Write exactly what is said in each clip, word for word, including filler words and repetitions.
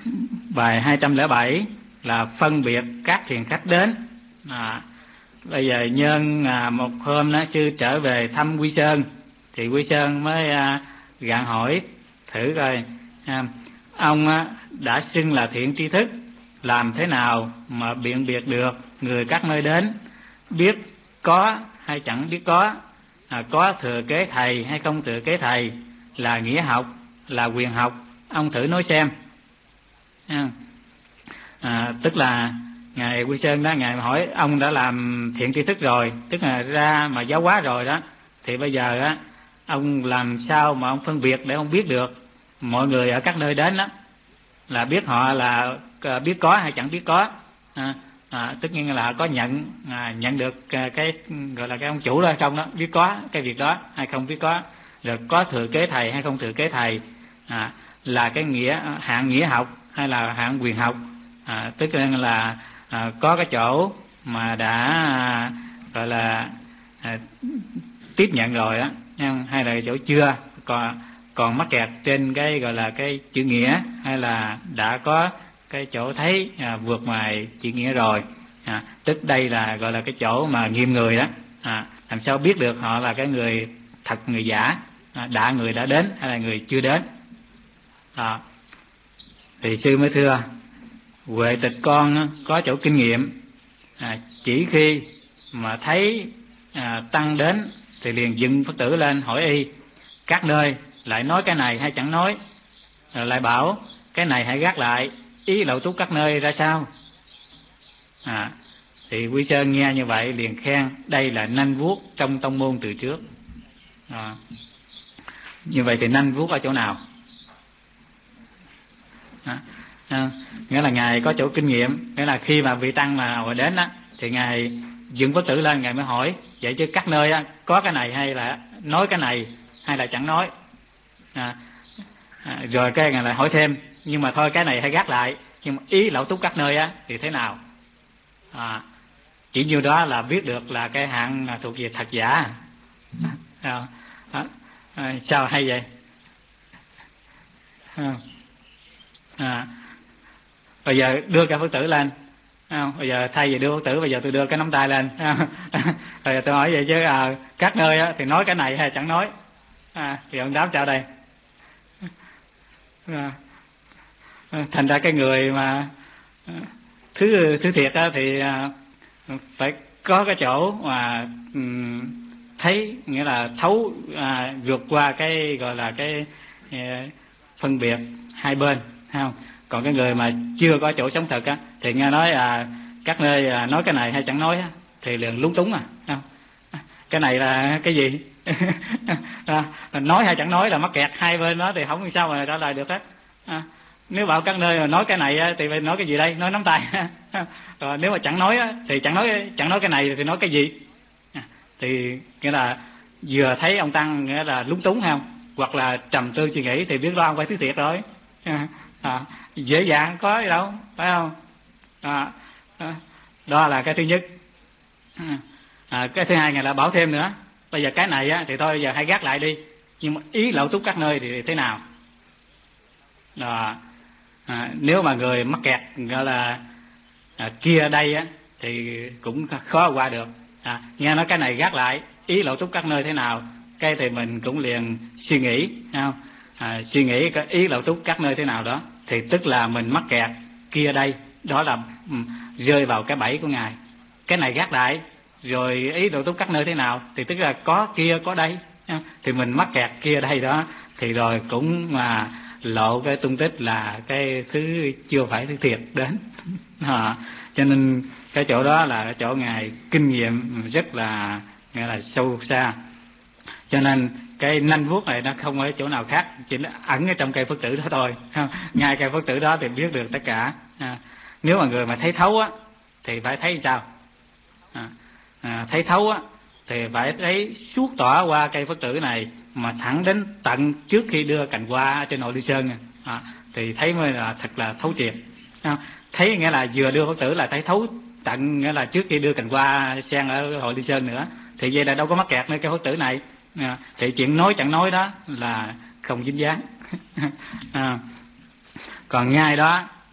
bài hai trăm lẻ bảy là phân biệt các thiền khách đến. À, bây giờ nhân à, một hôm đó sư trở về thăm Quy Sơn, thì Quy Sơn mới à, gạn hỏi thử coi à, ông á, đã xưng là thiện tri thức, làm thế nào mà biện biệt được người các nơi đến, biết có hay chẳng biết có, à, có thừa kế thầy hay không thừa kế thầy, là nghĩa học, là quyền học, ông thử nói xem. À, à, tức là ngài Quy Sơn đó, ngài hỏi ông đã làm thiện tri thức rồi, tức là ra mà giáo hóa rồi đó, thì bây giờ á ông làm sao mà ông phân biệt để ông biết được mọi người ở các nơi đến đó, là biết họ là biết có hay chẳng biết có, à, à, tất nhiên là có nhận à, nhận được cái gọi là cái ông chủ đó trong đó biết có cái việc đó hay không biết có, rồi có thừa kế thầy hay không thừa kế thầy, à, là cái nghĩa hạng nghĩa học hay là hạng quyền học, à, tức là à, có cái chỗ mà đã à, gọi là à, tiếp nhận rồi đó, hay là chỗ chưa còn còn mắc kẹt trên cái gọi là cái chữ nghĩa, hay là đã có cái chỗ thấy à, vượt ngoài chữ nghĩa rồi, à, tức đây là gọi là cái chỗ mà nghiêm người đó, à, làm sao biết được họ là cái người thật người giả, à, đã người đã đến hay là người chưa đến. À, thì sư mới thưa Huệ Tịch con có chỗ kinh nghiệm, à, chỉ khi mà thấy à, tăng đến thì liền dựng Phật tử lên hỏi y các nơi lại nói cái này hay chẳng nói, rồi lại bảo cái này hãy gác lại, ý Lậu Túc các nơi ra sao. À, thì Quy Sơn nghe như vậy liền khen đây là nanh vuốt trong tông môn từ trước. À, như vậy thì nanh vuốt ở chỗ nào? À, à, nghĩa là ngài có chỗ kinh nghiệm, nghĩa là khi mà vị tăng mà nào đến á thì ngài dựng Phật tử lên, ngài mới hỏi vậy chứ các nơi á, có cái này hay là nói cái này hay là chẳng nói. À, à, rồi cái ngài lại hỏi thêm nhưng mà thôi cái này hay gác lại, nhưng mà ý Lậu Túc các nơi á thì thế nào. À, chỉ nhiêu đó là biết được là cái hạng thuộc về thật giả. À, à, à, sao hay vậy? À, à, bây giờ đưa cái Phật tử lên, à, bây giờ thay vì đưa Phật tử bây giờ tôi đưa cái nắm tay lên, à, bây giờ tôi hỏi vậy chứ à, các nơi á, thì nói cái này hay chẳng nói, à, thì ông đáp sao đây? À, thành ra cái người mà thứ thứ thiệt á, thì à, phải có cái chỗ mà um, thấy, nghĩa là thấu à, vượt qua cái gọi là cái à, phân biệt hai bên, thấy không? Còn cái người mà chưa có chỗ sống thật á thì nghe nói à, các nơi à, nói cái này hay chẳng nói á, thì liền lúng túng, à không? Cái này là cái gì? À, nói hay chẳng nói là mắc kẹt hai bên đó thì không sao mà trả lời được hết. À, nếu bảo các nơi mà nói cái này thì phải nói cái gì đây? Nói nắm tay. Rồi nếu mà chẳng nói thì chẳng nói chẳng nói cái này thì nói cái gì? À, thì nghĩa là vừa thấy ông tăng nghĩa là lúng túng, hay không? Hoặc là trầm tư suy nghĩ thì biết đó ông phải thứ thiệt rồi. À, à, dễ dàng có gì đâu, phải không? À, à, đó là cái thứ nhất. À, cái thứ hai ngài là bảo thêm nữa, bây giờ cái này á, thì thôi giờ hãy gác lại đi, nhưng mà ý Lậu Túc các nơi thì thế nào. Đó. À, nếu mà người mắc kẹt gọi là à, kia đây á thì cũng khó qua được. À, nghe nói cái này gác lại, ý Lậu Túc các nơi thế nào, cái thì mình cũng liền suy nghĩ, không? À, suy nghĩ cái ý Lậu Túc các nơi thế nào đó thì tức là mình mắc kẹt kia đây, đó là um, rơi vào cái bẫy của ngài. Cái này gác lại rồi ý Lậu Túc các nơi thế nào thì tức là có kia có đây, không? Thì mình mắc kẹt kia đây đó thì rồi cũng mà lộ cái tung tích là cái thứ chưa phải thứ thiệt đến. À, cho nên cái chỗ đó là cái chỗ ngài kinh nghiệm rất là nghĩa là sâu xa, cho nên cái nanh vuốt này nó không ở chỗ nào khác, chỉ là ẩn ở trong cây Phật tử đó thôi. Ngay cây Phật tử đó thì biết được tất cả. À, nếu mà người mà thấy thấu á thì phải thấy sao? À, à, thấy thấu á thì phải thấy suốt tỏa qua cây Phật tử này mà thẳng đến tận trước khi đưa cành hoa trên Hội Ly Sơn. À, thì thấy mới là thật là thấu triệt. À, thấy nghĩa là vừa đưa Phật tử là thấy thấu tận, nghĩa là trước khi đưa cành hoa sen ở Hội Ly Sơn nữa, thì vậy là đâu có mắc kẹt nơi cái Phật tử này. À, thì chuyện nói chẳng nói đó là không dính dáng. À, còn ngay đó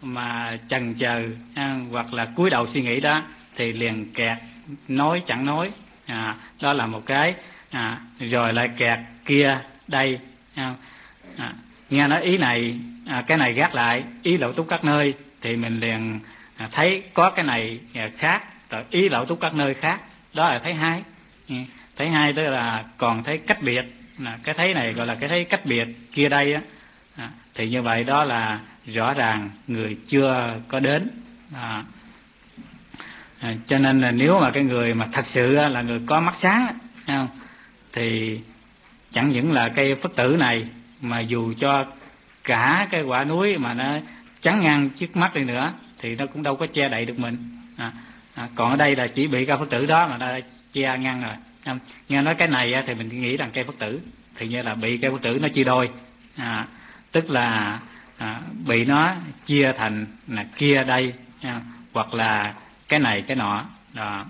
mà chần chờ à, hoặc là cúi đầu suy nghĩ đó thì liền kẹt, nói chẳng nói. À, đó là một cái. À, rồi lại kẹt kia đây. À, à, nghe nói ý này, à, cái này gác lại, ý Lậu Túc các nơi, thì mình liền à, thấy có cái này khác, rồi ý Lậu Túc các nơi khác, đó là thấy hai. Thấy hai tức là còn thấy cách biệt. À, cái thấy này gọi là cái thấy cách biệt kia đây á. À, thì như vậy đó là rõ ràng người chưa có đến. À, à, cho nên là nếu mà cái người mà thật sự là người có mắt sáng không, thì chẳng những là cây Phất Tử này, mà dù cho cả cái quả núi mà nó chắn ngang trước mắt đi nữa thì nó cũng đâu có che đậy được mình. À, à, còn ở đây là chỉ bị cây Phất Tử đó mà đã che ngăn rồi. À, nghe nói cái này thì mình nghĩ rằng cây Phất Tử thì như là bị cây Phất Tử nó chia đôi. À, tức là à, bị nó chia thành là kia đây, à, hoặc là cái này cái nọ đó.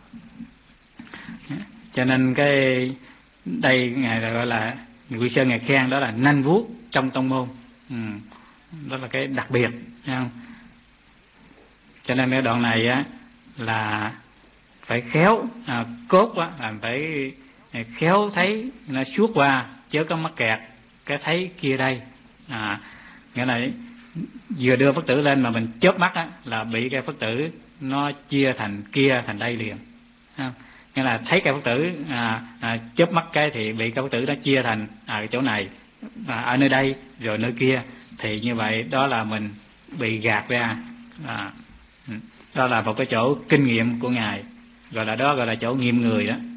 Cho nên cái đây ngài gọi là Ngụy Sơn ngài khen đó là nanh vuốt trong tông môn. Ừ, đó là cái đặc biệt, thấy không? Cho nên cái đoạn này á là phải khéo, à, cốt á là phải khéo thấy nó suốt qua, chớ có mắc kẹt cái thấy kia đây. À, nghĩa là vừa đưa Phất Tử lên mà mình chớp mắt á là bị cái Phất Tử nó chia thành kia thành đây liền. À, nghĩa là thấy cái Phất Tử à, à, chớp mắt cái thì bị cái Phất Tử nó chia thành à, cái chỗ này à, ở nơi đây rồi nơi kia, thì như vậy đó là mình bị gạt ra. À, đó là một cái chỗ kinh nghiệm của ngài, gọi là đó gọi là chỗ nghiệm người đó.